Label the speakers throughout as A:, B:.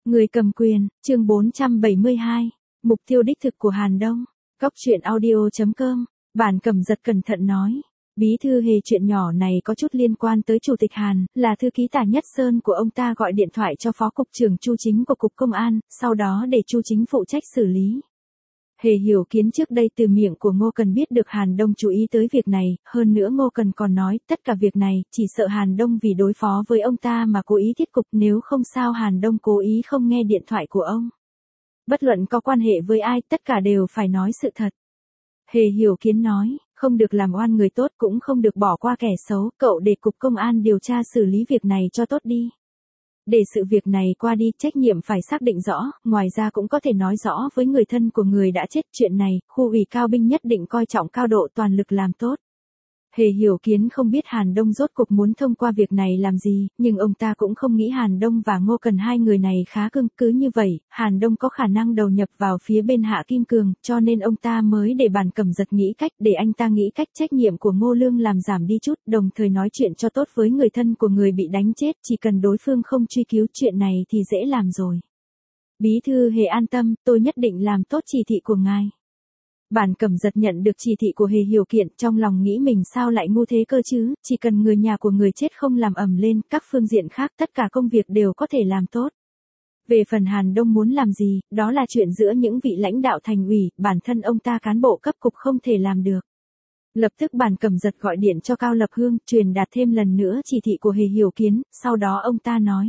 A: Người cầm quyền, chương 472. Mục tiêu đích thực của Hàn Đông. Góc truyện audio.com. Bản Cẩm Giật cẩn thận nói. Bí thư Hề, chuyện nhỏ này có chút liên quan tới Chủ tịch Hàn, là thư ký Tả Nhất Sơn của ông ta gọi điện thoại cho Phó Cục trưởng Chu Chính của Cục Công an, sau đó để Chu Chính phụ trách xử lý. Hề hiểu kiến trước đây từ miệng của Ngô Cần biết được Hàn Đông chú ý tới việc này, hơn nữa Ngô Cần còn nói tất cả việc này chỉ sợ Hàn Đông vì đối phó với ông ta mà cố ý thiết cục, nếu không sao Hàn Đông cố ý không nghe điện thoại của ông. Bất luận có quan hệ với ai tất cả đều phải nói sự thật. Hề hiểu kiến nói, không được làm oan người tốt cũng không được bỏ qua kẻ xấu, cậu để Cục Công an điều tra xử lý việc này cho tốt đi. Để sự việc này qua đi, trách nhiệm phải xác định rõ, ngoài ra cũng có thể nói rõ với người thân của người đã chết chuyện này, khu ủy cao binh nhất định coi trọng cao độ toàn lực làm tốt. Hề hiểu kiến không biết Hàn Đông rốt cuộc muốn thông qua việc này làm gì, nhưng ông ta cũng không nghĩ Hàn Đông và Ngô Cần hai người này khá cưng, cứ như vậy, Hàn Đông có khả năng đầu nhập vào phía bên Hạ Kim Cường, cho nên ông ta mới để Bản Cẩm Giật nghĩ cách, để anh ta nghĩ cách trách nhiệm của Ngô Lương làm giảm đi chút, đồng thời nói chuyện cho tốt với người thân của người bị đánh chết, chỉ cần đối phương không truy cứu chuyện này thì dễ làm rồi. Bí thư Hề an tâm, tôi nhất định làm tốt chỉ thị của ngài. Bản Cẩm Giật nhận được chỉ thị của Hề hiểu kiện, trong lòng nghĩ mình sao lại ngu thế cơ chứ, chỉ cần người nhà của người chết không làm ầm lên, các phương diện khác tất cả công việc đều có thể làm tốt. Về phần Hàn Đông muốn làm gì, đó là chuyện giữa những vị lãnh đạo thành ủy, bản thân ông ta cán bộ cấp cục không thể làm được. Lập tức Bản Cẩm Giật gọi điện cho Cao Lập Hương, truyền đạt thêm lần nữa chỉ thị của Hề hiểu kiến, sau đó ông ta nói.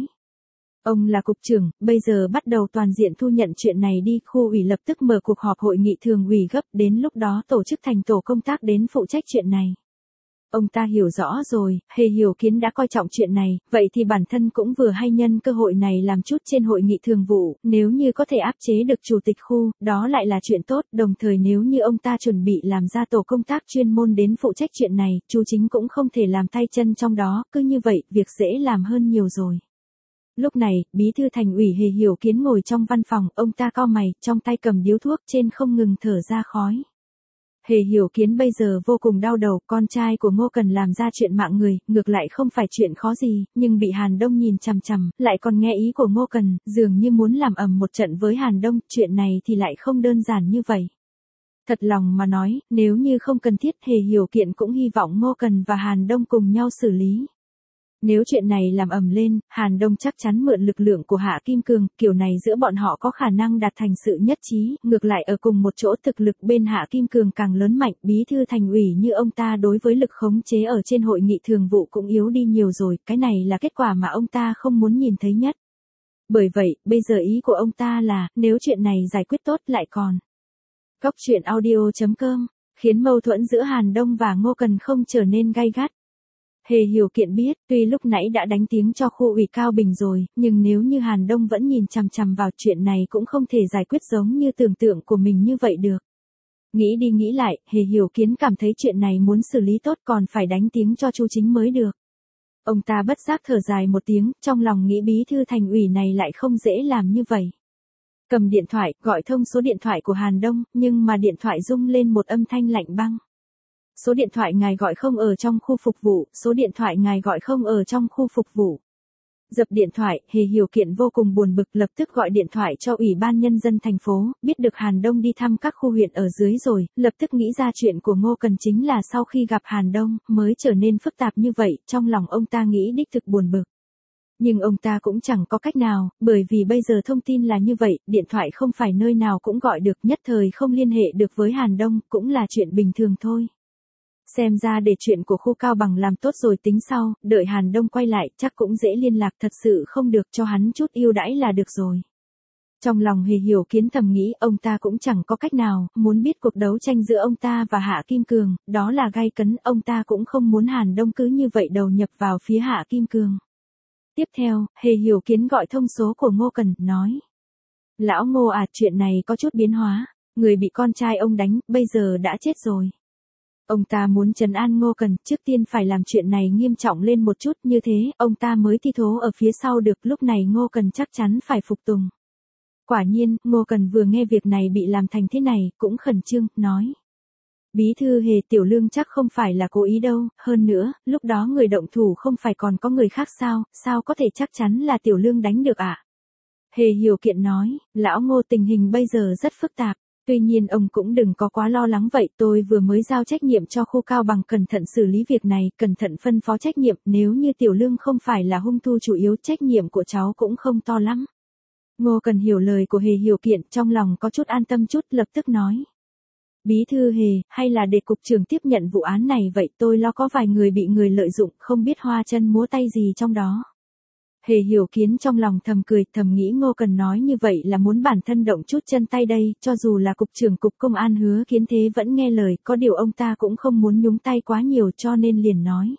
A: Ông là cục trưởng, bây giờ bắt đầu toàn diện thu nhận chuyện này đi, khu ủy lập tức mở cuộc họp hội nghị thường ủy gấp, đến lúc đó tổ chức thành tổ công tác đến phụ trách chuyện này. Ông ta hiểu rõ rồi, Hề hiểu kiến đã coi trọng chuyện này, vậy thì bản thân cũng vừa hay nhân cơ hội này làm chút trên hội nghị thường vụ, nếu như có thể áp chế được chủ tịch khu, đó lại là chuyện tốt, đồng thời nếu như ông ta chuẩn bị làm ra tổ công tác chuyên môn đến phụ trách chuyện này, Chu Chính cũng không thể làm tay chân trong đó, cứ như vậy, việc dễ làm hơn nhiều rồi. Lúc này, bí thư thành ủy Hề hiểu kiến ngồi trong văn phòng, ông ta cau mày, trong tay cầm điếu thuốc trên không ngừng thở ra khói. Hề hiểu kiến bây giờ vô cùng đau đầu, con trai của Ngô Cần làm ra chuyện mạng người, ngược lại không phải chuyện khó gì, nhưng bị Hàn Đông nhìn chằm chằm, lại còn nghe ý của Ngô Cần, dường như muốn làm ầm một trận với Hàn Đông, chuyện này thì lại không đơn giản như vậy. Thật lòng mà nói, nếu như không cần thiết, Hề hiểu kiện cũng hy vọng Ngô Cần và Hàn Đông cùng nhau xử lý. Nếu chuyện này làm ầm lên, Hàn Đông chắc chắn mượn lực lượng của Hạ Kim Cường, kiểu này giữa bọn họ có khả năng đạt thành sự nhất trí, ngược lại ở cùng một chỗ thực lực bên Hạ Kim Cường càng lớn mạnh, bí thư thành ủy như ông ta đối với lực khống chế ở trên hội nghị thường vụ cũng yếu đi nhiều rồi, cái này là kết quả mà ông ta không muốn nhìn thấy nhất. Bởi vậy, bây giờ ý của ông ta là, nếu chuyện này giải quyết tốt lại còn. Góc truyện audio.com, khiến mâu thuẫn giữa Hàn Đông và Ngô Cần không trở nên gay gắt. Hề hiểu kiện biết, tuy lúc nãy đã đánh tiếng cho khu ủy Cao Bình rồi, nhưng nếu như Hàn Đông vẫn nhìn chằm chằm vào chuyện này cũng không thể giải quyết giống như tưởng tượng của mình như vậy được. Nghĩ đi nghĩ lại, Hề hiểu kiến cảm thấy chuyện này muốn xử lý tốt còn phải đánh tiếng cho Chu Chính mới được. Ông ta bất giác thở dài một tiếng, trong lòng nghĩ bí thư thành ủy này lại không dễ làm như vậy. Cầm điện thoại, gọi thông số điện thoại của Hàn Đông, nhưng mà điện thoại rung lên một âm thanh lạnh băng. Số điện thoại ngài gọi không ở trong khu phục vụ, số điện thoại ngài gọi không ở trong khu phục vụ. Dập điện thoại, Hề hiểu kiện vô cùng buồn bực, lập tức gọi điện thoại cho Ủy ban Nhân dân thành phố, biết được Hàn Đông đi thăm các khu huyện ở dưới rồi, lập tức nghĩ ra chuyện của Ngô Cần chính là sau khi gặp Hàn Đông, mới trở nên phức tạp như vậy, trong lòng ông ta nghĩ đích thực buồn bực. Nhưng ông ta cũng chẳng có cách nào, bởi vì bây giờ thông tin là như vậy, điện thoại không phải nơi nào cũng gọi được, nhất thời không liên hệ được với Hàn Đông, cũng là chuyện bình thường thôi. Xem ra để chuyện của khu Cao Bằng làm tốt rồi tính sau, đợi Hàn Đông quay lại chắc cũng dễ liên lạc, thật sự không được cho hắn chút ưu đãi là được rồi. Trong lòng Hề hiểu kiến thầm nghĩ ông ta cũng chẳng có cách nào, muốn biết cuộc đấu tranh giữa ông ta và Hạ Kim Cường, đó là gay cấn, ông ta cũng không muốn Hàn Đông cứ như vậy đầu nhập vào phía Hạ Kim Cường. Tiếp theo, Hề hiểu kiến gọi thông số của Ngô Cần, nói. Lão Ngô à, chuyện này có chút biến hóa, người bị con trai ông đánh, bây giờ đã chết rồi. Ông ta muốn trấn an Ngô Cần, trước tiên phải làm chuyện này nghiêm trọng lên một chút, như thế, ông ta mới thi thố ở phía sau được, lúc này Ngô Cần chắc chắn phải phục tùng. Quả nhiên, Ngô Cần vừa nghe việc này bị làm thành thế này, cũng khẩn trương, nói. Bí thư Hề, Tiểu Lương chắc không phải là cố ý đâu, hơn nữa, lúc đó người động thủ không phải còn có người khác sao có thể chắc chắn là Tiểu Lương đánh được ạ? Hề Hiểu Kiện nói, lão Ngô tình hình bây giờ rất phức tạp. Tuy nhiên ông cũng đừng có quá lo lắng vậy, tôi vừa mới giao trách nhiệm cho khu Cao Bằng cẩn thận xử lý việc này, cẩn thận phân phó trách nhiệm, nếu như Tiểu Lương không phải là hung thủ chủ yếu, trách nhiệm của cháu cũng không to lắm. Ngô Cần hiểu lời của Hề Hiểu Kiện, trong lòng có chút an tâm chút, lập tức nói. Bí thư Hề, hay là để cục trưởng tiếp nhận vụ án này vậy, tôi lo có vài người bị người lợi dụng, không biết hoa chân múa tay gì trong đó. Hề Hiểu Kiến trong lòng thầm cười, thầm nghĩ Ngô Cần nói như vậy là muốn bản thân động chút chân tay đây, cho dù là cục trưởng cục công an Hứa Kiến Thế vẫn nghe lời, có điều ông ta cũng không muốn nhúng tay quá nhiều cho nên liền nói.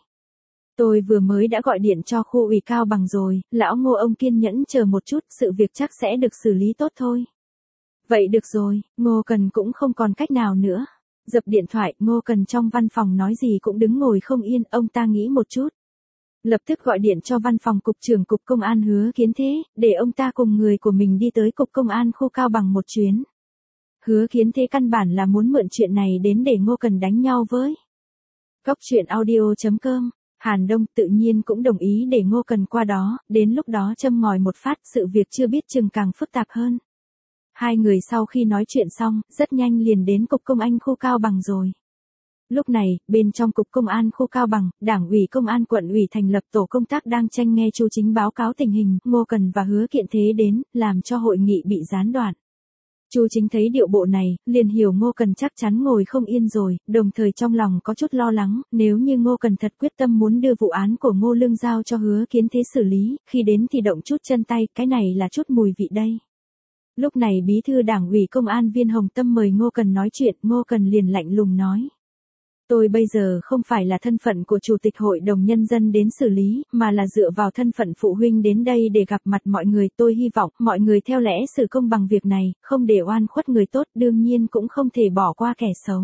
A: Tôi vừa mới đã gọi điện cho khu ủy Cao Bằng rồi, lão Ngô ông kiên nhẫn chờ một chút, sự việc chắc sẽ được xử lý tốt thôi. Vậy được rồi, Ngô Cần cũng không còn cách nào nữa. Dập điện thoại, Ngô Cần trong văn phòng nói gì cũng đứng ngồi không yên, ông ta nghĩ một chút. Lập tức gọi điện cho văn phòng cục trưởng cục công an Hứa Kiến Thế, để ông ta cùng người của mình đi tới cục công an khu Cao Bằng một chuyến. Hứa Kiến Thế căn bản là muốn mượn chuyện này đến để Ngô Cần đánh nhau với. Góc truyện audio.com, Hàn Đông tự nhiên cũng đồng ý để Ngô Cần qua đó, đến lúc đó châm ngòi một phát, sự việc chưa biết chừng càng phức tạp hơn. Hai người sau khi nói chuyện xong, rất nhanh liền đến cục công an khu Cao Bằng rồi. Lúc này, bên trong cục công an khu Cao Bằng, Đảng ủy công an quận ủy thành lập tổ công tác đang tranh nghe Chu Chính báo cáo tình hình, Ngô Cần và Hứa Kiện Thế đến, làm cho hội nghị bị gián đoạn. Chu Chính thấy điệu bộ này, liền hiểu Ngô Cần chắc chắn ngồi không yên rồi, đồng thời trong lòng có chút lo lắng, nếu như Ngô Cần thật quyết tâm muốn đưa vụ án của Ngô Lương giao cho Hứa Kiến Thế xử lý, khi đến thì động chút chân tay, cái này là chút mùi vị đây. Lúc này bí thư Đảng ủy công an Viên Hồng Tâm mời Ngô Cần nói chuyện, Ngô Cần liền lạnh lùng nói. Tôi bây giờ không phải là thân phận của Chủ tịch Hội đồng Nhân dân đến xử lý, mà là dựa vào thân phận phụ huynh đến đây để gặp mặt mọi người. Tôi hy vọng mọi người theo lẽ xử công bằng việc này, không để oan khuất người tốt, đương nhiên cũng không thể bỏ qua kẻ xấu.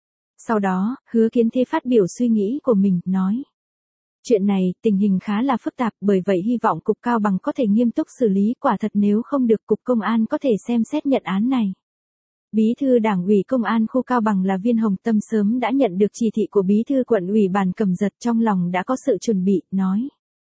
A: Sau đó, Hứa Kiến Thế phát biểu suy nghĩ của mình, nói. Chuyện này, tình hình khá là phức tạp, bởi vậy hy vọng Cục Cao Bằng có thể nghiêm túc xử lý, quả thật nếu không được Cục Công an có thể xem xét nhận án này. Bí thư Đảng ủy công an khu Cao Bằng là Viên Hồng Tâm sớm đã nhận được chỉ thị của bí thư quận ủy Bàn Cẩm Giật, trong lòng đã có sự chuẩn bị, nói.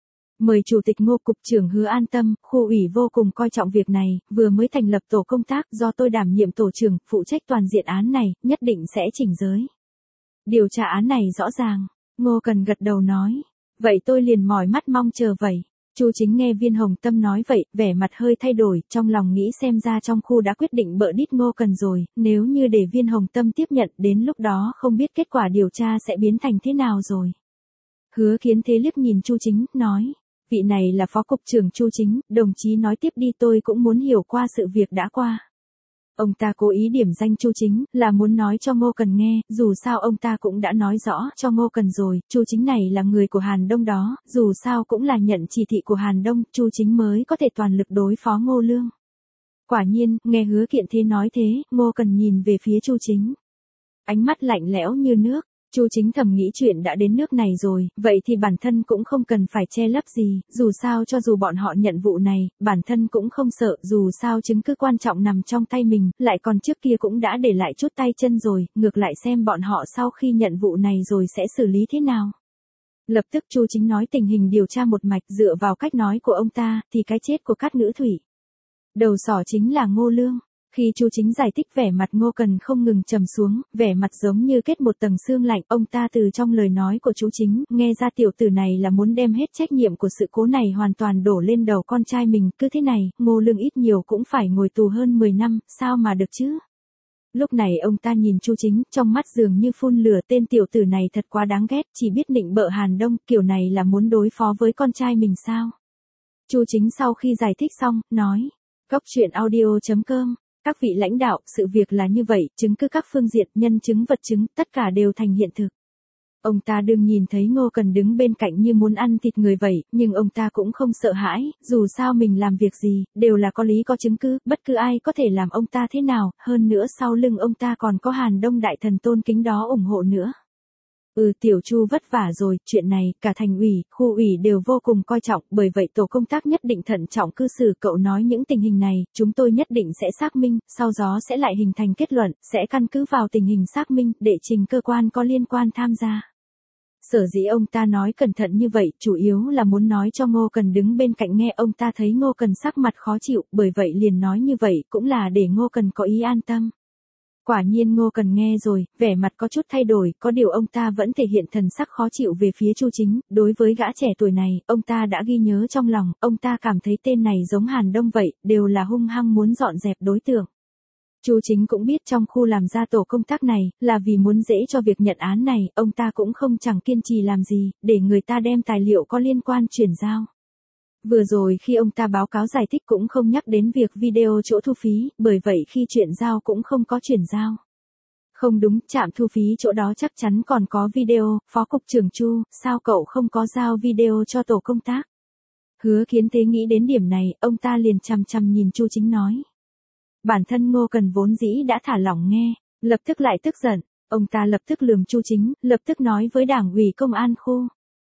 A: Mời Chủ tịch Ngô, cục trưởng Hứa an tâm, khu ủy vô cùng coi trọng việc này, vừa mới thành lập tổ công tác do tôi đảm nhiệm tổ trưởng, phụ trách toàn diện án này, nhất định sẽ chỉnh giới. Điều tra án này rõ ràng, Ngô Cần gật đầu nói. Vậy tôi liền mỏi mắt mong chờ vậy. Chu Chính nghe Viên Hồng Tâm nói vậy, vẻ mặt hơi thay đổi, trong lòng nghĩ xem ra trong khu đã quyết định bợ đít Ngô Cần rồi, nếu như để Viên Hồng Tâm tiếp nhận, đến lúc đó không biết kết quả điều tra sẽ biến thành thế nào rồi. Hứa Kiến Thế liếc nhìn Chu Chính, nói, vị này là phó cục trưởng Chu Chính, đồng chí nói tiếp đi, tôi cũng muốn hiểu qua sự việc đã qua. Ông ta cố ý điểm danh Chu Chính, là muốn nói cho Ngô Cần nghe, dù sao ông ta cũng đã nói rõ cho Ngô Cần rồi, Chu Chính này là người của Hàn Đông đó, dù sao cũng là nhận chỉ thị của Hàn Đông, Chu Chính mới có thể toàn lực đối phó Ngô Lương. Quả nhiên, nghe Hứa Kiện Thế nói thế, Ngô Cần nhìn về phía Chu Chính. Ánh mắt lạnh lẽo như nước. Chu Chính thầm nghĩ chuyện đã đến nước này rồi, vậy thì bản thân cũng không cần phải che lấp gì, dù sao cho dù bọn họ nhận vụ này, bản thân cũng không sợ, dù sao chứng cứ quan trọng nằm trong tay mình, lại còn trước kia cũng đã để lại chút tay chân rồi, ngược lại xem bọn họ sau khi nhận vụ này rồi sẽ xử lý thế nào. Lập tức Chu Chính nói tình hình điều tra một mạch, dựa vào cách nói của ông ta, thì cái chết của Cát Ngữ Thủy đầu sỏ chính là Ngô Lương. Khi Chu Chính giải thích, vẻ mặt Ngô Cần không ngừng trầm xuống, vẻ mặt giống như kết một tầng sương lạnh, ông ta từ trong lời nói của Chu Chính, nghe ra tiểu tử này là muốn đem hết trách nhiệm của sự cố này hoàn toàn đổ lên đầu con trai mình, cứ thế này, Ngô Lương ít nhiều cũng phải ngồi tù hơn 10 năm, sao mà được chứ? Lúc này ông ta nhìn Chu Chính, trong mắt dường như phun lửa, tên tiểu tử này thật quá đáng ghét, chỉ biết nịnh bợ Hàn Đông, kiểu này là muốn đối phó với con trai mình sao? Chu Chính sau khi giải thích xong, nói, góc truyện audio.com. Các vị lãnh đạo, sự việc là như vậy, chứng cứ các phương diện, nhân chứng vật chứng, tất cả đều thành hiện thực. Ông ta đương nhìn thấy Ngô Cần đứng bên cạnh như muốn ăn thịt người vậy, nhưng ông ta cũng không sợ hãi, dù sao mình làm việc gì, đều là có lý có chứng cứ, bất cứ ai có thể làm ông ta thế nào, hơn nữa sau lưng ông ta còn có Hàn Đông đại thần tôn kính đó ủng hộ nữa. Tiểu Chu vất vả rồi, chuyện này, cả thành ủy, khu ủy đều vô cùng coi trọng, bởi vậy tổ công tác nhất định thận trọng cư xử, cậu nói những tình hình này, chúng tôi nhất định sẽ xác minh, sau đó sẽ lại hình thành kết luận, sẽ căn cứ vào tình hình xác minh, để trình cơ quan có liên quan tham gia. Sở dĩ ông ta nói cẩn thận như vậy, chủ yếu là muốn nói cho Ngô Cần đứng bên cạnh nghe. Ông ta thấy Ngô Cần sắc mặt khó chịu, bởi vậy liền nói như vậy cũng là để Ngô Cần có ý an tâm. Quả nhiên Ngô Cần nghe rồi, vẻ mặt có chút thay đổi, có điều ông ta vẫn thể hiện thần sắc khó chịu về phía Chu Chính. Đối với gã trẻ tuổi này, ông ta đã ghi nhớ trong lòng, ông ta cảm thấy tên này giống Hàn Đông vậy, đều là hung hăng muốn dọn dẹp đối tượng. Chu Chính cũng biết trong khu làm ra tổ công tác này, là vì muốn dễ cho việc nhận án này, ông ta cũng không chẳng kiên trì làm gì, để người ta đem tài liệu có liên quan chuyển giao. Vừa rồi khi ông ta báo cáo giải thích cũng không nhắc đến việc video chỗ thu phí, bởi vậy khi chuyển giao cũng không có chuyển giao. Không đúng, trạm thu phí chỗ đó chắc chắn còn có video, Phó Cục trưởng Chu, sao cậu không có giao video cho tổ công tác? Hứa Kiến Thế nghĩ đến điểm này, ông ta liền chằm chằm nhìn Chu Chính nói. Bản thân Ngô Cần vốn dĩ đã thả lỏng nghe, lập tức lại tức giận, ông ta lập tức lườm Chu Chính, lập tức nói với Đảng ủy Công an khu.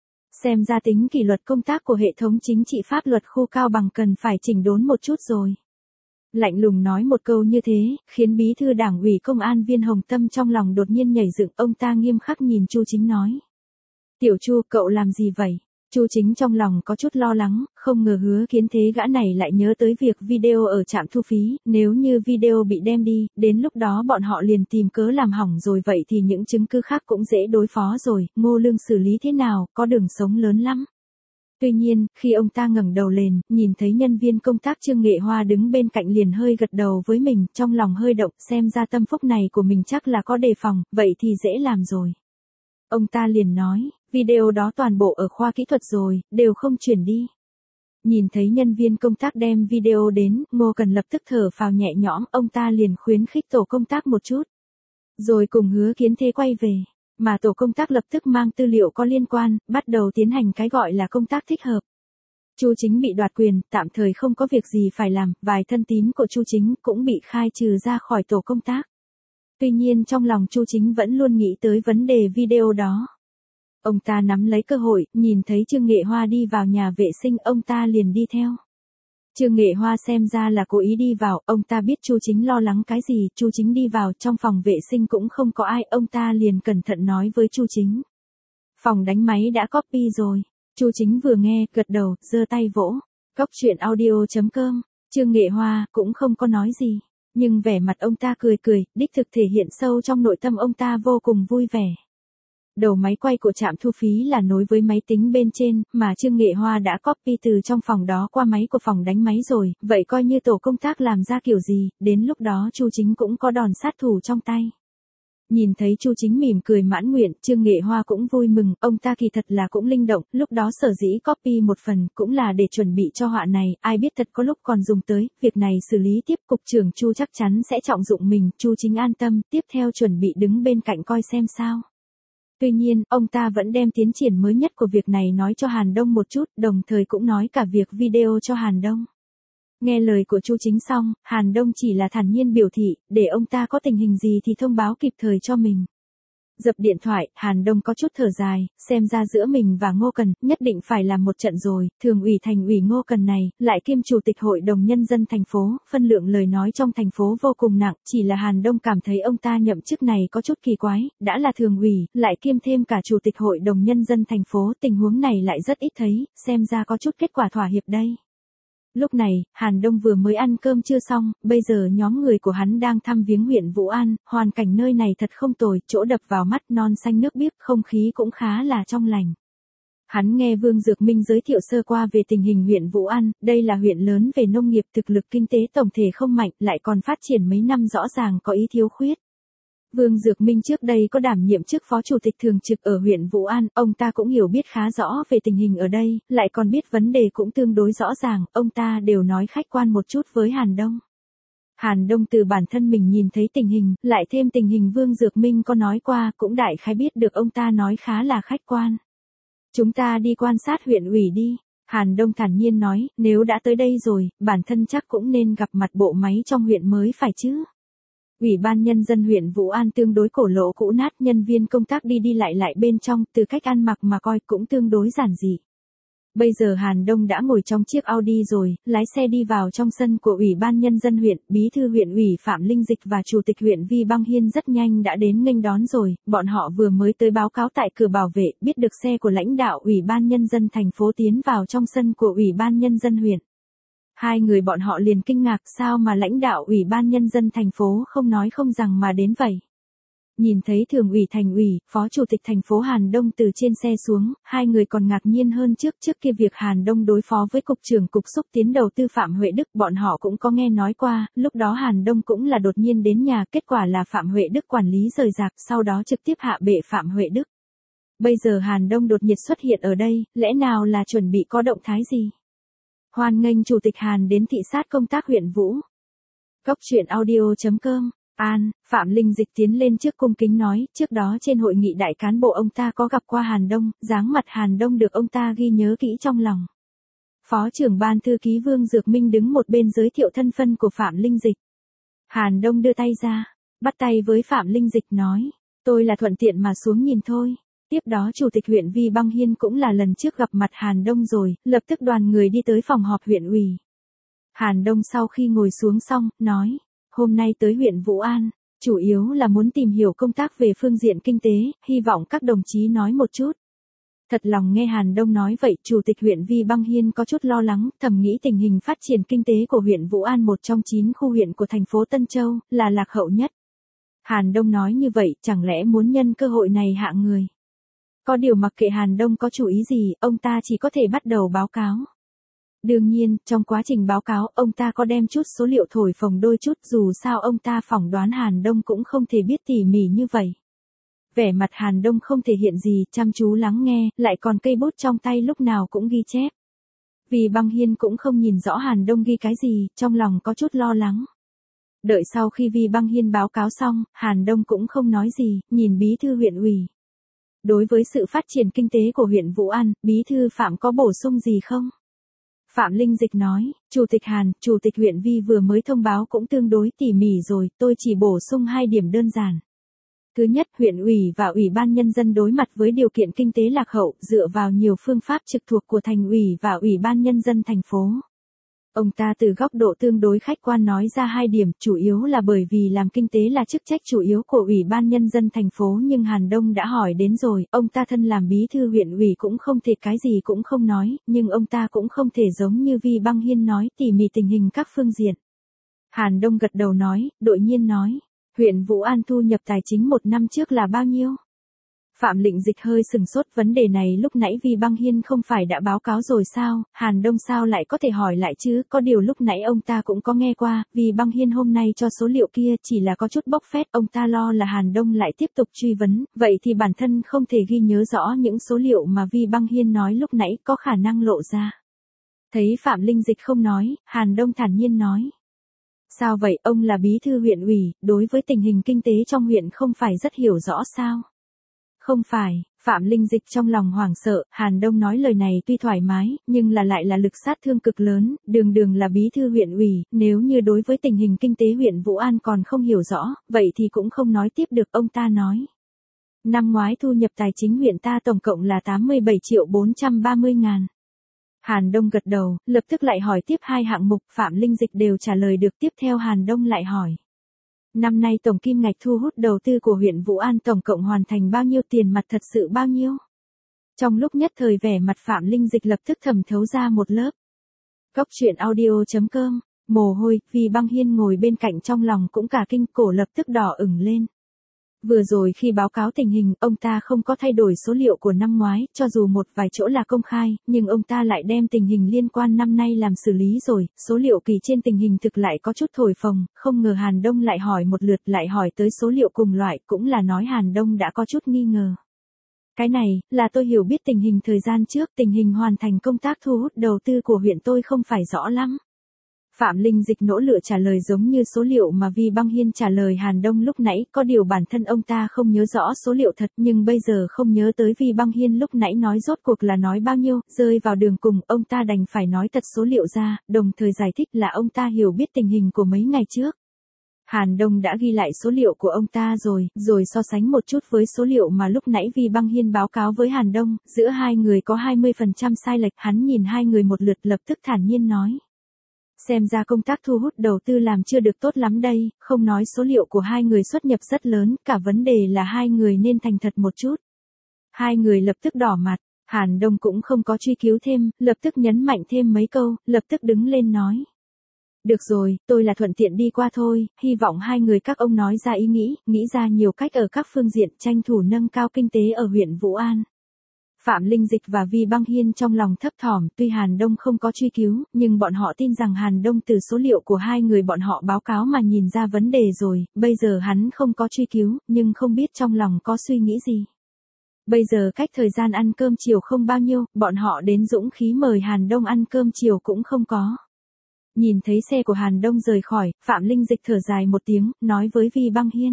A: Xem ra tính kỷ luật công tác của hệ thống chính trị pháp luật khu Cao Bằng cần phải chỉnh đốn một chút rồi. Lạnh lùng nói một câu như thế, khiến bí thư Đảng ủy Công an Viên Hồng Tâm trong lòng đột nhiên nhảy dựng, ông ta nghiêm khắc nhìn Chu Chính nói. Tiểu Chu, cậu làm gì vậy? Chu Chính trong lòng có chút lo lắng, không ngờ Hứa Kiến Thế gã này lại nhớ tới việc video ở trạm thu phí, nếu như video bị đem đi, đến lúc đó bọn họ liền tìm cớ làm hỏng rồi, vậy thì những chứng cứ khác cũng dễ đối phó rồi, Ngô Lương xử lý thế nào, có đường sống lớn lắm. Tuy nhiên, khi ông ta ngẩng đầu lên, nhìn thấy nhân viên công tác Trương Nghệ Hoa đứng bên cạnh liền hơi gật đầu với mình, trong lòng hơi động, xem ra tâm phúc này của mình chắc là có đề phòng, vậy thì dễ làm rồi. Ông ta liền nói, video đó toàn bộ ở khoa kỹ thuật rồi, đều không chuyển đi. Nhìn thấy nhân viên công tác đem video đến, Ngô Cần lập tức thở phào nhẹ nhõm, ông ta liền khuyến khích tổ công tác một chút. Rồi cùng Hứa Kiến Thế quay về, mà tổ công tác lập tức mang tư liệu có liên quan, bắt đầu tiến hành cái gọi là công tác thích hợp. Chu Chính bị đoạt quyền, tạm thời không có việc gì phải làm, vài thân tín của Chu Chính cũng bị khai trừ ra khỏi tổ công tác. Tuy nhiên trong lòng Chu Chính vẫn luôn nghĩ tới vấn đề video đó. Ông ta nắm lấy cơ hội, nhìn thấy Trương Nghệ Hoa đi vào nhà vệ sinh, ông ta liền đi theo. Trương Nghệ Hoa xem ra là cố ý đi vào, ông ta biết Chu Chính lo lắng cái gì, Chu Chính đi vào, trong phòng vệ sinh cũng không có ai, ông ta liền cẩn thận nói với Chu Chính. Phòng đánh máy đã copy rồi. Chu Chính vừa nghe, gật đầu, giơ tay vỗ. Cóc truyện audio.com, Trương Nghệ Hoa cũng không có nói gì. Nhưng vẻ mặt ông ta cười cười, đích thực thể hiện sâu trong nội tâm ông ta vô cùng vui vẻ. Đầu máy quay của trạm thu phí là nối với máy tính bên trên, mà Trương Nghệ Hoa đã copy từ trong phòng đó qua máy của phòng đánh máy rồi, vậy coi như tổ công tác làm ra kiểu gì, đến lúc đó Chu Chính cũng có đòn sát thủ trong tay. Nhìn thấy Chu Chính mỉm cười mãn nguyện, Trương Nghệ Hoa cũng vui mừng, ông ta kỳ thật là cũng linh động, lúc đó sở dĩ copy một phần cũng là để chuẩn bị cho họa này, ai biết thật có lúc còn dùng tới, việc này xử lý tiếp cục trưởng Chu chắc chắn sẽ trọng dụng mình, Chu Chính an tâm, tiếp theo chuẩn bị đứng bên cạnh coi xem sao. Tuy nhiên, ông ta vẫn đem tiến triển mới nhất của việc này nói cho Hàn Đông một chút, đồng thời cũng nói cả việc video cho Hàn Đông. Nghe lời của Chu Chính xong, Hàn Đông chỉ là thản nhiên biểu thị, để ông ta có tình hình gì thì thông báo kịp thời cho mình. Dập điện thoại, Hàn Đông có chút thở dài, xem ra giữa mình và Ngô Cần, nhất định phải làm một trận rồi, thường ủy thành ủy Ngô Cần này, lại kiêm chủ tịch hội đồng nhân dân thành phố, phân lượng lời nói trong thành phố vô cùng nặng, chỉ là Hàn Đông cảm thấy ông ta nhậm chức này có chút kỳ quái, đã là thường ủy, lại kiêm thêm cả chủ tịch hội đồng nhân dân thành phố, tình huống này lại rất ít thấy, xem ra có chút kết quả thỏa hiệp đây. Lúc này, Hàn Đông vừa mới ăn cơm chưa xong, bây giờ nhóm người của hắn đang thăm viếng huyện Vũ An, hoàn cảnh nơi này thật không tồi, chỗ đập vào mắt non xanh nước biếc, không khí cũng khá là trong lành. Hắn nghe Vương Dược Minh giới thiệu sơ qua về tình hình huyện Vũ An, đây là huyện lớn về nông nghiệp, thực lực kinh tế tổng thể không mạnh, lại còn phát triển mấy năm rõ ràng có ý thiếu khuyết. Vương Dược Minh trước đây có đảm nhiệm chức phó chủ tịch thường trực ở huyện Vũ An, ông ta cũng hiểu biết khá rõ về tình hình ở đây, lại còn biết vấn đề cũng tương đối rõ ràng, ông ta đều nói khách quan một chút với Hàn Đông. Hàn Đông từ bản thân mình nhìn thấy tình hình, lại thêm tình hình Vương Dược Minh có nói qua, cũng đại khái biết được ông ta nói khá là khách quan. Chúng ta đi quan sát huyện ủy đi. Hàn Đông thản nhiên nói, nếu đã tới đây rồi, bản thân chắc cũng nên gặp mặt bộ máy trong huyện mới phải chứ. Ủy ban nhân dân huyện Vũ An tương đối cổ lỗ cũ nát, nhân viên công tác đi đi lại lại bên trong, từ cách ăn mặc mà coi cũng tương đối giản dị. Bây giờ Hàn Đông đã ngồi trong chiếc Audi rồi, lái xe đi vào trong sân của Ủy ban Nhân dân huyện, Bí thư huyện ủy Phạm Linh Dịch và Chủ tịch huyện Vi Băng Hiên rất nhanh đã đến nghênh đón rồi, bọn họ vừa mới tới báo cáo tại cửa bảo vệ, biết được xe của lãnh đạo Ủy ban Nhân dân thành phố tiến vào trong sân của Ủy ban Nhân dân huyện. Hai người bọn họ liền kinh ngạc sao mà lãnh đạo Ủy ban Nhân dân thành phố không nói không rằng mà đến vậy. Nhìn thấy Thường ủy Thành ủy, Phó Chủ tịch thành phố Hàn Đông từ trên xe xuống, hai người còn ngạc nhiên hơn trước kia việc Hàn Đông đối phó với Cục trưởng Cục Xúc Tiến Đầu tư Phạm Huệ Đức, bọn họ cũng có nghe nói qua, lúc đó Hàn Đông cũng là đột nhiên đến nhà, kết quả là Phạm Huệ Đức quản lý rời rạc, sau đó trực tiếp hạ bệ Phạm Huệ Đức. Bây giờ Hàn Đông đột nhiên xuất hiện ở đây, lẽ nào là chuẩn bị có động thái gì? Hoan nghênh Chủ tịch Hàn đến thị sát công tác huyện Vũ. Cốc truyện audio.com Phạm Linh Dịch tiến lên trước cung kính nói, trước đó trên hội nghị đại cán bộ ông ta có gặp qua Hàn Đông, dáng mặt Hàn Đông được ông ta ghi nhớ kỹ trong lòng. Phó trưởng ban thư ký Vương Dược Minh đứng một bên giới thiệu thân phận của Phạm Linh Dịch. Hàn Đông đưa tay ra, bắt tay với Phạm Linh Dịch nói, tôi là thuận tiện mà xuống nhìn thôi. Tiếp đó Chủ tịch huyện Vi Băng Hiên cũng là lần trước gặp mặt Hàn Đông rồi, lập tức đoàn người đi tới phòng họp huyện ủy. Hàn Đông sau khi ngồi xuống xong, nói, hôm nay tới huyện Vũ An, chủ yếu là muốn tìm hiểu công tác về phương diện kinh tế, hy vọng các đồng chí nói một chút. Thật lòng nghe Hàn Đông nói vậy, Chủ tịch huyện Vi Băng Hiên có chút lo lắng, thầm nghĩ tình hình phát triển kinh tế của huyện Vũ An, một trong 9 khu huyện của thành phố Tân Châu, là lạc hậu nhất. Hàn Đông nói như vậy, chẳng lẽ muốn nhân cơ hội này hạ người? Có điều mặc kệ Hàn Đông có chủ ý gì, ông ta chỉ có thể bắt đầu báo cáo. Đương nhiên, trong quá trình báo cáo, ông ta có đem chút số liệu thổi phồng đôi chút, dù sao ông ta phỏng đoán Hàn Đông cũng không thể biết tỉ mỉ như vậy. Vẻ mặt Hàn Đông không thể hiện gì, chăm chú lắng nghe, lại còn cây bút trong tay lúc nào cũng ghi chép. Vì Băng Hiên cũng không nhìn rõ Hàn Đông ghi cái gì, trong lòng có chút lo lắng. Đợi sau khi Vi Băng Hiên báo cáo xong, Hàn Đông cũng không nói gì, nhìn Bí thư huyện ủy. Đối với sự phát triển kinh tế của huyện Vũ An, Bí thư Phạm có bổ sung gì không? Phạm Linh Dịch nói, Chủ tịch Hàn, Chủ tịch huyện Vi vừa mới thông báo cũng tương đối tỉ mỉ rồi, tôi chỉ bổ sung 2 điểm đơn giản. Thứ nhất, huyện ủy và Ủy ban Nhân dân đối mặt với điều kiện kinh tế lạc hậu, dựa vào nhiều phương pháp trực thuộc của Thành ủy và Ủy ban Nhân dân thành phố. Ông ta từ góc độ tương đối khách quan nói ra 2 điểm, chủ yếu là bởi vì làm kinh tế là chức trách chủ yếu của Ủy ban Nhân dân thành phố, nhưng Hàn Đông đã hỏi đến rồi, ông ta thân làm bí thư huyện ủy cũng không thể cái gì cũng không nói, nhưng ông ta cũng không thể giống như Vi Băng Hiên nói tỉ mỉ tình hình các phương diện. Hàn Đông gật đầu nói, đột nhiên nói, huyện Vũ An thu nhập tài chính một năm trước là bao nhiêu? Phạm Linh Dịch hơi sừng sốt, vấn đề này lúc nãy Vi Băng Hiên không phải đã báo cáo rồi sao, Hàn Đông sao lại có thể hỏi lại chứ, có điều lúc nãy ông ta cũng có nghe qua, Vi Băng Hiên hôm nay cho số liệu kia chỉ là có chút bốc phét, ông ta lo là Hàn Đông lại tiếp tục truy vấn, vậy thì bản thân không thể ghi nhớ rõ những số liệu mà Vi Băng Hiên nói lúc nãy có khả năng lộ ra. Thấy Phạm Linh Dịch không nói, Hàn Đông thản nhiên nói. Sao vậy, ông là bí thư huyện ủy, đối với tình hình kinh tế trong huyện không phải rất hiểu rõ sao? Không phải, Phạm Linh Dịch trong lòng hoảng sợ, Hàn Đông nói lời này tuy thoải mái, nhưng lại là lực sát thương cực lớn, đường là bí thư huyện ủy, nếu như đối với tình hình kinh tế huyện Vũ An còn không hiểu rõ, vậy thì cũng không nói tiếp được, ông ta nói. Năm ngoái thu nhập tài chính huyện ta tổng cộng là 87.430.000. Hàn Đông gật đầu, lập tức lại hỏi tiếp 2 hạng mục, Phạm Linh Dịch đều trả lời được, tiếp theo Hàn Đông lại hỏi. Năm nay tổng kim ngạch thu hút đầu tư của huyện Vũ An tổng cộng hoàn thành bao nhiêu, tiền mặt thật sự bao nhiêu? Trong lúc nhất thời vẻ mặt Phạm Linh Dịch lập tức thẩm thấu ra một lớp. Cốc truyện audio.com, mồ hôi, Vi Băng Hiên ngồi bên cạnh trong lòng cũng cả kinh, cổ lập tức đỏ ửng lên. Vừa rồi khi báo cáo tình hình, ông ta không có thay đổi số liệu của năm ngoái, cho dù một vài chỗ là công khai, nhưng ông ta lại đem tình hình liên quan năm nay làm xử lý rồi, số liệu kỳ trên tình hình thực lại có chút thổi phồng, không ngờ Hàn Đông lại hỏi một lượt, lại hỏi tới số liệu cùng loại, cũng là nói Hàn Đông đã có chút nghi ngờ. Cái này, là tôi hiểu biết tình hình thời gian trước, tình hình hoàn thành công tác thu hút đầu tư của huyện tôi không phải rõ lắm. Phạm Linh Dịch nỗ lực trả lời giống như số liệu mà Vi Băng Hiên trả lời Hàn Đông lúc nãy, có điều bản thân ông ta không nhớ rõ số liệu thật, nhưng bây giờ không nhớ tới Vi Băng Hiên lúc nãy nói rốt cuộc là nói bao nhiêu, rơi vào đường cùng, ông ta đành phải nói thật số liệu ra, đồng thời giải thích là ông ta hiểu biết tình hình của mấy ngày trước. Hàn Đông đã ghi lại số liệu của ông ta rồi so sánh một chút với số liệu mà lúc nãy Vi Băng Hiên báo cáo với Hàn Đông, giữa hai người có 20% sai lệch, hắn nhìn hai người một lượt lập tức thản nhiên nói. Xem ra công tác thu hút đầu tư làm chưa được tốt lắm đây, không nói số liệu của hai người xuất nhập rất lớn, cả vấn đề là hai người nên thành thật một chút. Hai người lập tức đỏ mặt, Hàn Đông cũng không có truy cứu thêm, lập tức nhấn mạnh thêm mấy câu, lập tức đứng lên nói. Được rồi, tôi là thuận tiện đi qua thôi, hy vọng hai người các ông nói ra ý nghĩ ra nhiều cách ở các phương diện tranh thủ nâng cao kinh tế ở huyện Vũ An. Phạm Linh Dịch và Vi Băng Hiên trong lòng thấp thỏm, tuy Hàn Đông không có truy cứu, nhưng bọn họ tin rằng Hàn Đông từ số liệu của hai người bọn họ báo cáo mà nhìn ra vấn đề rồi, bây giờ hắn không có truy cứu, nhưng không biết trong lòng có suy nghĩ gì. Bây giờ cách thời gian ăn cơm chiều không bao nhiêu, bọn họ đến dũng khí mời Hàn Đông ăn cơm chiều cũng không có. Nhìn thấy xe của Hàn Đông rời khỏi, Phạm Linh Dịch thở dài một tiếng, nói với Vi Băng Hiên.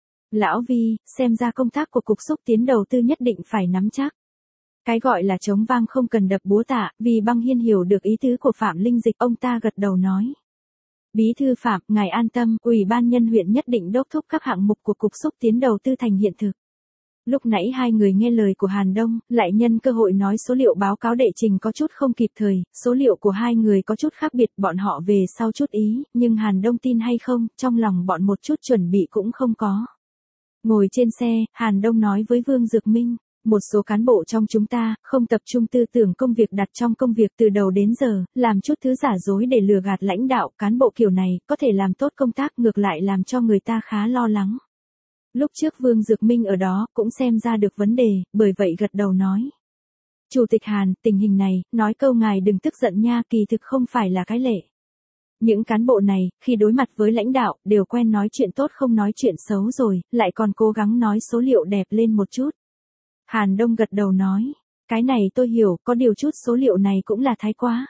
A: Lão Vi, xem ra công tác của Cục Xúc Tiến Đầu tư nhất định phải nắm chắc. Cái gọi là chống vang không cần đập búa tạ, Vi Băng Hiên hiểu được ý tứ của Phạm Linh Dịch, ông ta gật đầu nói. Bí thư Phạm, ngài an tâm, Ủy ban nhân huyện nhất định đốc thúc các hạng mục của Cục Xúc Tiến Đầu tư thành hiện thực. Lúc nãy hai người nghe lời của Hàn Đông, lại nhân cơ hội nói số liệu báo cáo đệ trình có chút không kịp thời, số liệu của hai người có chút khác biệt, bọn họ về sau chút ý, nhưng Hàn Đông tin hay không, trong lòng bọn một chút chuẩn bị cũng không có. Ngồi trên xe, Hàn Đông nói với Vương Dược Minh, một số cán bộ trong chúng ta, không tập trung tư tưởng công việc đặt trong công việc từ đầu đến giờ, làm chút thứ giả dối để lừa gạt lãnh đạo, cán bộ kiểu này, có thể làm tốt công tác ngược lại làm cho người ta khá lo lắng. Lúc trước Vương Dược Minh ở đó cũng xem ra được vấn đề, bởi vậy gật đầu nói. Chủ tịch Hàn, tình hình này, nói câu ngài đừng tức giận nha, kỳ thực không phải là cái lệ. Những cán bộ này, khi đối mặt với lãnh đạo, đều quen nói chuyện tốt không nói chuyện xấu rồi, lại còn cố gắng nói số liệu đẹp lên một chút. Hàn Đông gật đầu nói, cái này tôi hiểu, có điều chút số liệu này cũng là thái quá.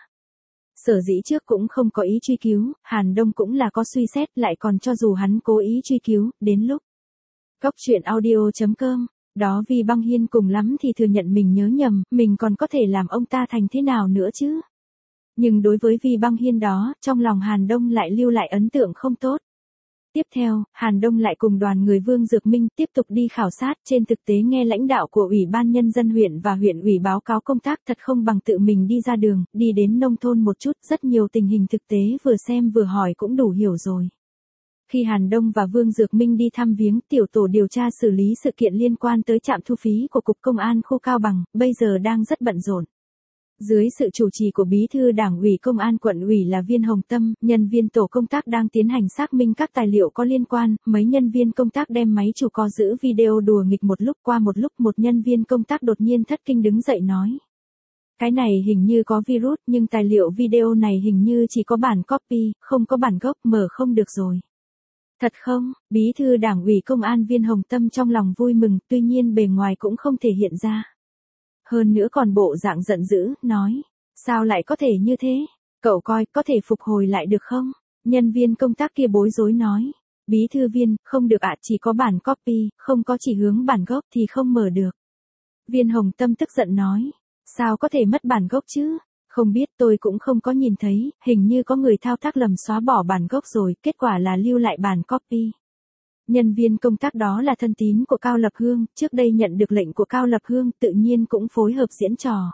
A: Sở dĩ trước cũng không có ý truy cứu, Hàn Đông cũng là có suy xét, lại còn cho dù hắn cố ý truy cứu, đến lúc. Góc truyện audio.com, đó Vi Băng Hiên cùng lắm thì thừa nhận mình nhớ nhầm, mình còn có thể làm ông ta thành thế nào nữa chứ. Nhưng đối với Vi Băng Hiên đó, trong lòng Hàn Đông lại lưu lại ấn tượng không tốt. Tiếp theo, Hàn Đông lại cùng đoàn người Vương Dược Minh tiếp tục đi khảo sát, trên thực tế nghe lãnh đạo của Ủy ban Nhân dân huyện và huyện ủy báo cáo công tác thật không bằng tự mình đi ra đường, đi đến nông thôn một chút, rất nhiều tình hình thực tế vừa xem vừa hỏi cũng đủ hiểu rồi. Khi Hàn Đông và Vương Dược Minh đi thăm viếng, tiểu tổ điều tra xử lý sự kiện liên quan tới trạm thu phí của Cục Công an khu Cao Bằng, bây giờ đang rất bận rộn. Dưới sự chủ trì của Bí thư Đảng ủy Công an quận ủy là Viên Hồng Tâm, nhân viên tổ công tác đang tiến hành xác minh các tài liệu có liên quan, mấy nhân viên công tác đem máy chủ có giữ video đùa nghịch một lúc, qua một lúc một nhân viên công tác đột nhiên thất kinh đứng dậy nói. Cái này hình như có virus, nhưng tài liệu video này hình như chỉ có bản copy, không có bản gốc, mở không được rồi. Thật không? Bí thư Đảng ủy Công an Viên Hồng Tâm trong lòng vui mừng, tuy nhiên bề ngoài cũng không thể hiện ra. Hơn nữa còn bộ dạng giận dữ, nói, sao lại có thể như thế? Cậu coi, có thể phục hồi lại được không? Nhân viên công tác kia bối rối nói, Bí thư Viên, không được ạ, chỉ có bản copy, không có chỉ hướng bản gốc thì không mở được. Viên Hồng Tâm tức giận nói, sao có thể mất bản gốc chứ? Không biết, tôi cũng không có nhìn thấy, hình như có người thao tác lầm xóa bỏ bản gốc rồi, kết quả là lưu lại bản copy. Nhân viên công tác đó là thân tín của Cao Lập Hương, trước đây nhận được lệnh của Cao Lập Hương, tự nhiên cũng phối hợp diễn trò.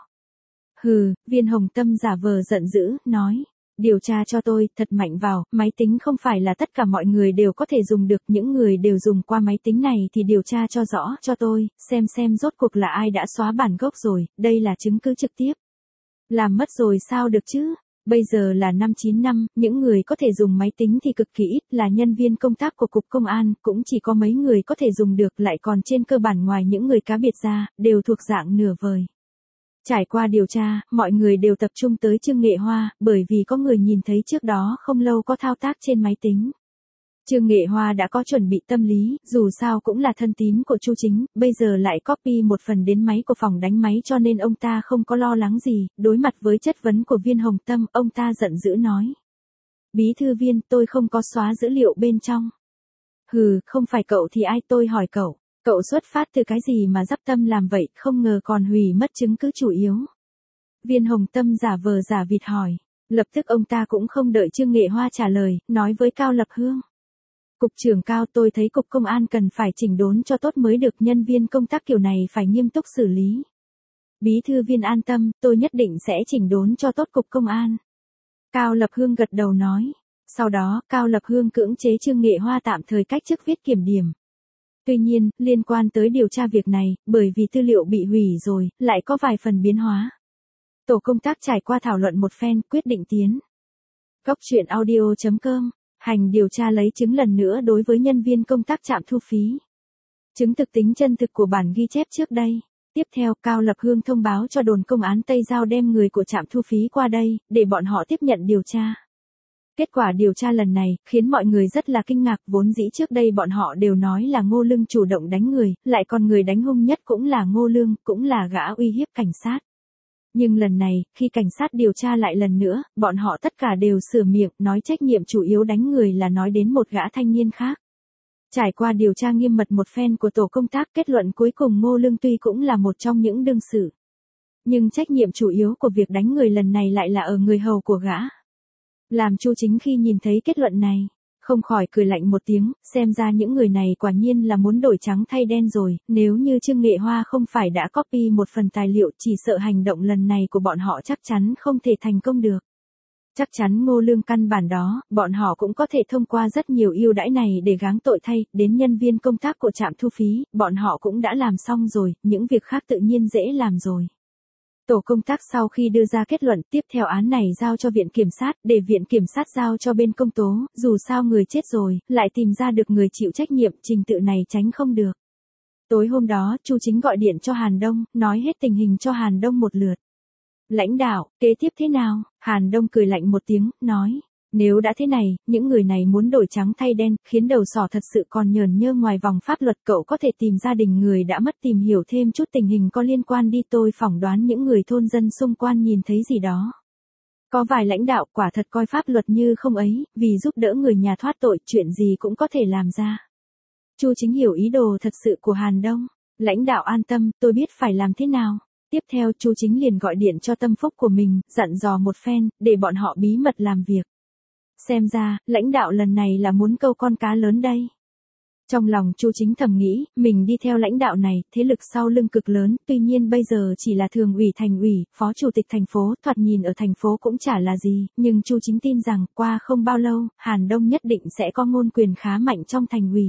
A: Hừ, Viên Hồng Tâm giả vờ giận dữ, nói, điều tra cho tôi, thật mạnh vào, máy tính không phải là tất cả mọi người đều có thể dùng được, những người đều dùng qua máy tính này thì điều tra cho rõ, cho tôi, xem rốt cuộc là ai đã xóa bản gốc rồi, đây là chứng cứ trực tiếp. Làm mất rồi sao được chứ? Bây giờ là năm 9 năm, những người có thể dùng máy tính thì cực kỳ ít, là nhân viên công tác của Cục Công an, cũng chỉ có mấy người có thể dùng được, lại còn trên cơ bản ngoài những người cá biệt ra, đều thuộc dạng nửa vời. Trải qua điều tra, mọi người đều tập trung tới Trương Nghệ Hoa, bởi vì có người nhìn thấy trước đó không lâu có thao tác trên máy tính. Trương Nghệ Hoa đã có chuẩn bị tâm lý, dù sao cũng là thân tín của Chu Chính, bây giờ lại copy một phần đến máy của phòng đánh máy cho nên ông ta không có lo lắng gì, đối mặt với chất vấn của Viên Hồng Tâm, ông ta giận dữ nói. Bí thư Viên, tôi không có xóa dữ liệu bên trong. Hừ, không phải cậu thì ai, tôi hỏi cậu, cậu xuất phát từ cái gì mà dắp tâm làm vậy, không ngờ còn hủy mất chứng cứ chủ yếu. Viên Hồng Tâm giả vờ giả vịt hỏi, lập tức ông ta cũng không đợi Trương Nghệ Hoa trả lời, nói với Cao Lập Hương. Cục trưởng Cao, tôi thấy cục công an cần phải chỉnh đốn cho tốt mới được, nhân viên công tác kiểu này phải nghiêm túc xử lý. Bí thư Viên an tâm, tôi nhất định sẽ chỉnh đốn cho tốt cục công an. Cao Lập Hương gật đầu nói. Sau đó, Cao Lập Hương cưỡng chế Trương Nghệ Hoa tạm thời cách chức viết kiểm điểm. Tuy nhiên, liên quan tới điều tra việc này, bởi vì tư liệu bị hủy rồi, lại có vài phần biến hóa. Tổ công tác trải qua thảo luận một phen, quyết định tiến. Góc truyện audio.com, hành điều tra lấy chứng lần nữa đối với nhân viên công tác trạm thu phí. Chứng thực tính chân thực của bản ghi chép trước đây. Tiếp theo, Cao Lập Hương thông báo cho đồn công án Tây Giao đem người của trạm thu phí qua đây, để bọn họ tiếp nhận điều tra. Kết quả điều tra lần này, khiến mọi người rất là kinh ngạc, vốn dĩ trước đây bọn họ đều nói là Ngô Lương chủ động đánh người, lại còn người đánh hung nhất cũng là Ngô Lương, cũng là gã uy hiếp cảnh sát. Nhưng lần này, khi cảnh sát điều tra lại lần nữa, bọn họ tất cả đều sửa miệng, nói trách nhiệm chủ yếu đánh người là nói đến một gã thanh niên khác. Trải qua điều tra nghiêm mật một phen của tổ công tác, kết luận cuối cùng Ngô Lương tuy cũng là một trong những đương sự. Nhưng trách nhiệm chủ yếu của việc đánh người lần này lại là ở người hầu của gã. Làm Chu Chính khi nhìn thấy kết luận này, không khỏi cười lạnh một tiếng, xem ra những người này quả nhiên là muốn đổi trắng thay đen rồi, nếu như Trương Nghệ Hoa không phải đã copy một phần tài liệu, chỉ sợ hành động lần này của bọn họ chắc chắn không thể thành công được. Chắc chắn Ngô Lương căn bản đó, bọn họ cũng có thể thông qua rất nhiều ưu đãi này để gắng tội thay, đến nhân viên công tác của trạm thu phí, bọn họ cũng đã làm xong rồi, những việc khác tự nhiên dễ làm rồi. Tổ công tác sau khi đưa ra kết luận, tiếp theo án này giao cho viện kiểm sát, để viện kiểm sát giao cho bên công tố, dù sao người chết rồi, lại tìm ra được người chịu trách nhiệm, trình tự này tránh không được. Tối hôm đó, Chu Chính gọi điện cho Hàn Đông, nói hết tình hình cho Hàn Đông một lượt. Lãnh đạo, kế tiếp thế nào? Hàn Đông cười lạnh một tiếng, nói. Nếu đã thế này, những người này muốn đổi trắng thay đen, khiến đầu sỏ thật sự còn nhờn nhơ ngoài vòng pháp luật, cậu có thể tìm gia đình người đã mất, tìm hiểu thêm chút tình hình có liên quan đi, tôi phỏng đoán những người thôn dân xung quanh nhìn thấy gì đó. Có vài lãnh đạo quả thật coi pháp luật như không ấy, vì giúp đỡ người nhà thoát tội, chuyện gì cũng có thể làm ra. Chu Chính hiểu ý đồ thật sự của Hàn Đông. Lãnh đạo an tâm, tôi biết phải làm thế nào. Tiếp theo Chu Chính liền gọi điện cho tâm phúc của mình, dặn dò một phen, để bọn họ bí mật làm việc. Xem ra, lãnh đạo lần này là muốn câu con cá lớn đây. Trong lòng Chu Chính thầm nghĩ, mình đi theo lãnh đạo này, thế lực sau lưng cực lớn, tuy nhiên bây giờ chỉ là thường ủy thành ủy, phó chủ tịch thành phố, thoạt nhìn ở thành phố cũng chả là gì, nhưng Chu Chính tin rằng, qua không bao lâu, Hàn Đông nhất định sẽ có ngôn quyền khá mạnh trong thành ủy.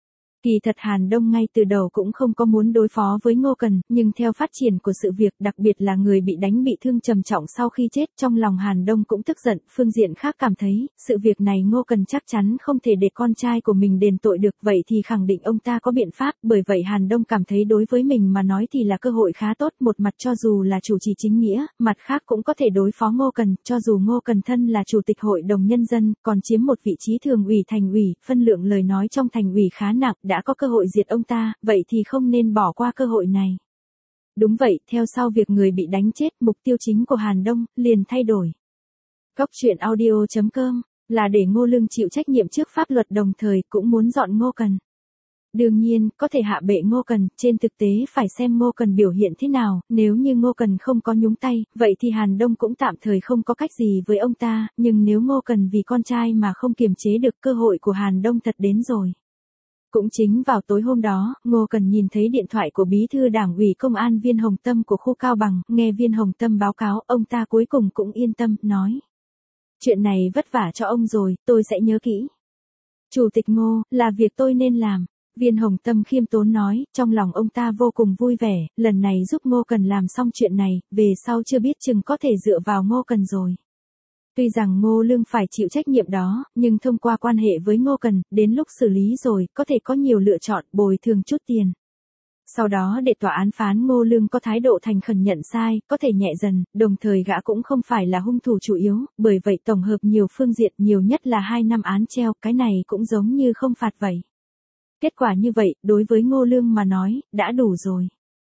A: Kỳ thật Hàn Đông ngay từ đầu cũng không có muốn đối phó với Ngô Cần, nhưng theo phát triển của sự việc, đặc biệt là người bị đánh bị thương trầm trọng sau khi chết, trong lòng Hàn Đông cũng tức giận, phương diện khác cảm thấy, sự việc này Ngô Cần chắc chắn không thể để con trai của mình đền tội được, vậy thì khẳng định ông ta có biện pháp, bởi vậy Hàn Đông cảm thấy đối với mình mà nói thì là cơ hội khá tốt, một mặt cho dù là chủ trì chính nghĩa, mặt khác cũng có thể đối phó Ngô Cần, cho dù Ngô Cần thân là chủ tịch hội đồng nhân dân, còn chiếm một vị trí thường ủy thành ủy, phân lượng lời nói trong thành ủy khá nặng, đã có cơ hội diệt ông ta, vậy thì không nên bỏ qua cơ hội này. Đúng vậy, theo sau việc người bị đánh chết, mục tiêu chính của Hàn Đông liền thay đổi. Góc truyện audio.com là để Ngô Lương chịu trách nhiệm trước pháp luật, đồng thời cũng muốn dọn Ngô Cần. Đương nhiên, có thể hạ bệ Ngô Cần, trên thực tế phải xem Ngô Cần biểu hiện thế nào, nếu như Ngô Cần không có nhúng tay, vậy thì Hàn Đông cũng tạm thời không có cách gì với ông ta, nhưng nếu Ngô Cần vì con trai mà không kiềm chế được, cơ hội của Hàn Đông thật đến rồi. Cũng chính vào tối hôm đó, Ngô Cần nhìn thấy điện thoại của bí thư đảng ủy công an Viên Hồng Tâm của khu Cao Bằng, nghe Viên Hồng Tâm báo cáo, ông ta cuối cùng cũng yên tâm, nói. Chuyện này vất vả cho ông rồi, tôi sẽ nhớ kỹ. Chủ tịch Ngô, là việc tôi nên làm. Viên Hồng Tâm khiêm tốn nói, trong lòng ông ta vô cùng vui vẻ, lần này giúp Ngô Cần làm xong chuyện này, về sau chưa biết chừng có thể dựa vào Ngô Cần rồi. Tuy rằng Ngô Lương phải chịu trách nhiệm đó, nhưng thông qua quan hệ với Ngô Cần, đến lúc xử lý rồi, có thể có nhiều lựa chọn, bồi thường chút tiền. Sau đó để tòa án phán Ngô Lương có thái độ thành khẩn nhận sai, có thể nhẹ dần, đồng thời gã cũng không phải là hung thủ chủ yếu, bởi vậy tổng hợp nhiều phương diện, nhiều nhất là 2 năm án treo, cái này cũng giống như không phạt vậy. Kết quả như vậy, đối với Ngô Lương mà nói, đã đủ rồi.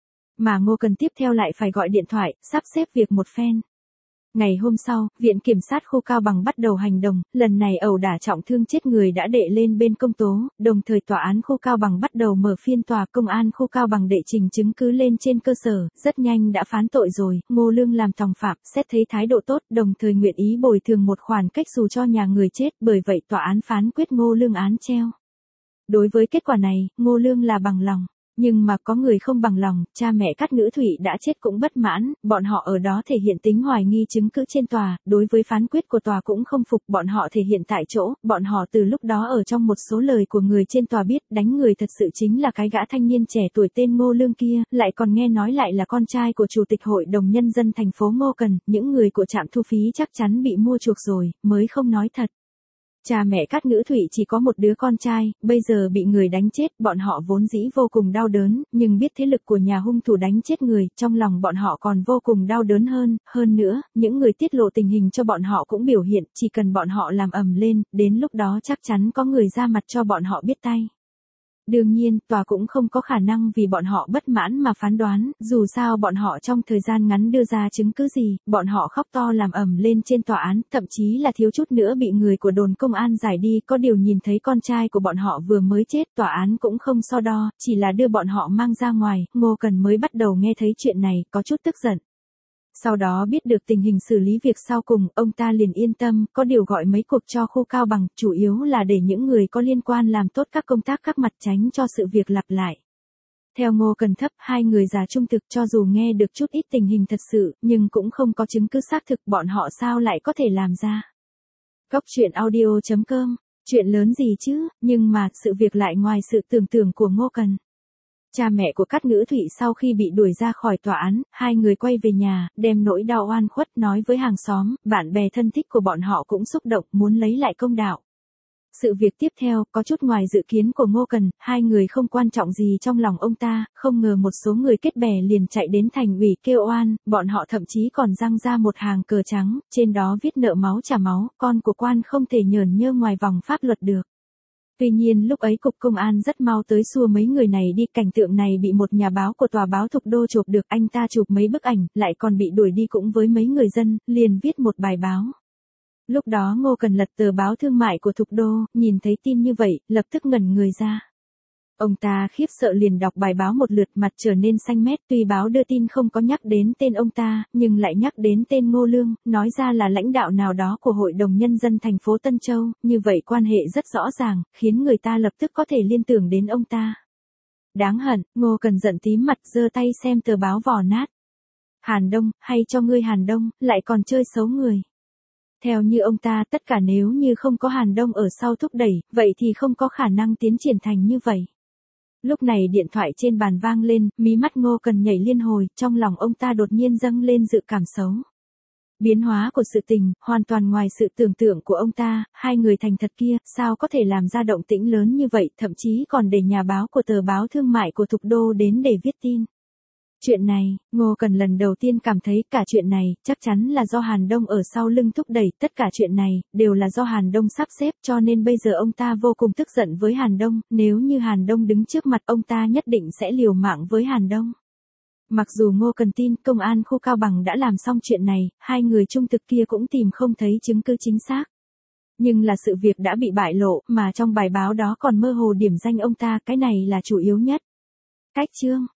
A: Mà Ngô Cần tiếp theo lại phải gọi điện thoại, sắp xếp việc một phen. Ngày hôm sau, Viện Kiểm sát khu Cao Bằng bắt đầu hành động, lần này ẩu đả trọng thương chết người đã đệ lên bên công tố, đồng thời tòa án khu Cao Bằng bắt đầu mở phiên tòa, công an khu Cao Bằng đệ trình chứng cứ lên trên cơ sở, rất nhanh đã phán tội rồi, Ngô Lương làm tòng phạm, xét thấy thái độ tốt, đồng thời nguyện ý bồi thường một khoản cách xù cho nhà người chết, bởi vậy tòa án phán quyết Ngô Lương án treo. Đối với kết quả này, Ngô Lương là bằng lòng. Nhưng mà có người không bằng lòng, cha mẹ Cát Ngữ Thụy đã chết cũng bất mãn, bọn họ ở đó thể hiện tính hoài nghi chứng cứ trên tòa, đối với phán quyết của tòa cũng không phục, bọn họ thể hiện tại chỗ, bọn họ từ lúc đó ở trong một số lời của người trên tòa biết đánh người thật sự chính là cái gã thanh niên trẻ tuổi tên Ngô Lương kia, lại còn nghe nói lại là con trai của Chủ tịch Hội đồng Nhân dân thành phố Ngô Cần, những người của trạm thu phí chắc chắn bị mua chuộc rồi, mới không nói thật. Cha mẹ Cát Ngữ Thụy chỉ có một đứa con trai, bây giờ bị người đánh chết, bọn họ vốn dĩ vô cùng đau đớn, nhưng biết thế lực của nhà hung thủ đánh chết người, trong lòng bọn họ còn vô cùng đau đớn hơn nữa, những người tiết lộ tình hình cho bọn họ cũng biểu hiện, chỉ cần bọn họ làm ầm lên, đến lúc đó chắc chắn có người ra mặt cho bọn họ biết tay. Đương nhiên, tòa cũng không có khả năng vì bọn họ bất mãn mà phán đoán, dù sao bọn họ trong thời gian ngắn đưa ra chứng cứ gì, bọn họ khóc to làm ầm lên trên tòa án, thậm chí là thiếu chút nữa bị người của đồn công an giải đi, có điều nhìn thấy con trai của bọn họ vừa mới chết, tòa án cũng không so đo, chỉ là đưa bọn họ mang ra ngoài, Ngô Cần mới bắt đầu nghe thấy chuyện này, có chút tức giận. Sau đó biết được tình hình xử lý việc sau cùng, ông ta liền yên tâm, có điều gọi mấy cuộc cho khu Cao Bằng, chủ yếu là để những người có liên quan làm tốt các công tác các mặt tránh cho sự việc lặp lại. Theo Ngô Cần Thấp, hai người già trung thực cho dù nghe được chút ít tình hình thật sự, nhưng cũng không có chứng cứ xác thực, bọn họ sao lại có thể làm ra. Góc truyện audio.com, chuyện lớn gì chứ, nhưng mà sự việc lại ngoài sự tưởng tượng của Ngô Cần. Cha mẹ của Cát Ngữ Thụy sau khi bị đuổi ra khỏi tòa án, hai người quay về nhà, đem nỗi đau oan khuất nói với hàng xóm, bạn bè thân thích của bọn họ cũng xúc động muốn lấy lại công đạo. Sự việc tiếp theo có chút ngoài dự kiến của Ngô Cần, hai người không quan trọng gì trong lòng ông ta, không ngờ một số người kết bè liền chạy đến thành ủy kêu oan, bọn họ thậm chí còn răng ra một hàng cờ trắng, trên đó viết nợ máu trả máu, con của quan không thể nhởn nhơ ngoài vòng pháp luật được. Tuy nhiên lúc ấy cục công an rất mau tới xua mấy người này đi, cảnh tượng này bị một nhà báo của tòa báo Thục Đô chụp được, anh ta chụp mấy bức ảnh, lại còn bị đuổi đi cũng với mấy người dân, liền viết một bài báo. Lúc đó Ngô Cần lật tờ báo thương mại của Thục Đô, nhìn thấy tin như vậy, lập tức ngẩn người ra. Ông ta khiếp sợ liền đọc bài báo một lượt, mặt trở nên xanh mét, tuy báo đưa tin không có nhắc đến tên ông ta, nhưng lại nhắc đến tên Ngô Lương, nói ra là lãnh đạo nào đó của Hội đồng Nhân dân thành phố Tân Châu, như vậy quan hệ rất rõ ràng, khiến người ta lập tức có thể liên tưởng đến ông ta. Đáng hận, Ngô Cần giận tím mặt giơ tay xem tờ báo vỏ nát. Hàn Đông, hay cho ngươi Hàn Đông, lại còn chơi xấu người. Theo như ông ta, tất cả nếu như không có Hàn Đông ở sau thúc đẩy, vậy thì không có khả năng tiến triển thành như vậy. Lúc này điện thoại trên bàn vang lên, mí mắt Ngô Cần nhảy liên hồi, trong lòng ông ta đột nhiên dâng lên dự cảm xấu. Biến hóa của sự tình, hoàn toàn ngoài sự tưởng tượng của ông ta, hai người thành thật kia, sao có thể làm ra động tĩnh lớn như vậy, thậm chí còn để nhà báo của tờ báo thương mại của Thục Đô đến để viết tin. Chuyện này, Ngô Cần lần đầu tiên cảm thấy cả chuyện này, chắc chắn là do Hàn Đông ở sau lưng thúc đẩy, tất cả chuyện này, đều là do Hàn Đông sắp xếp, cho nên bây giờ ông ta vô cùng tức giận với Hàn Đông, nếu như Hàn Đông đứng trước mặt ông ta nhất định sẽ liều mạng với Hàn Đông. Mặc dù Ngô Cần tin công an khu Cao Bằng đã làm xong chuyện này, hai người trung thực kia cũng tìm không thấy chứng cứ chính xác. Nhưng là sự việc đã bị bại lộ, mà trong bài báo đó còn mơ hồ điểm danh ông ta, cái này là chủ yếu nhất. Cách chương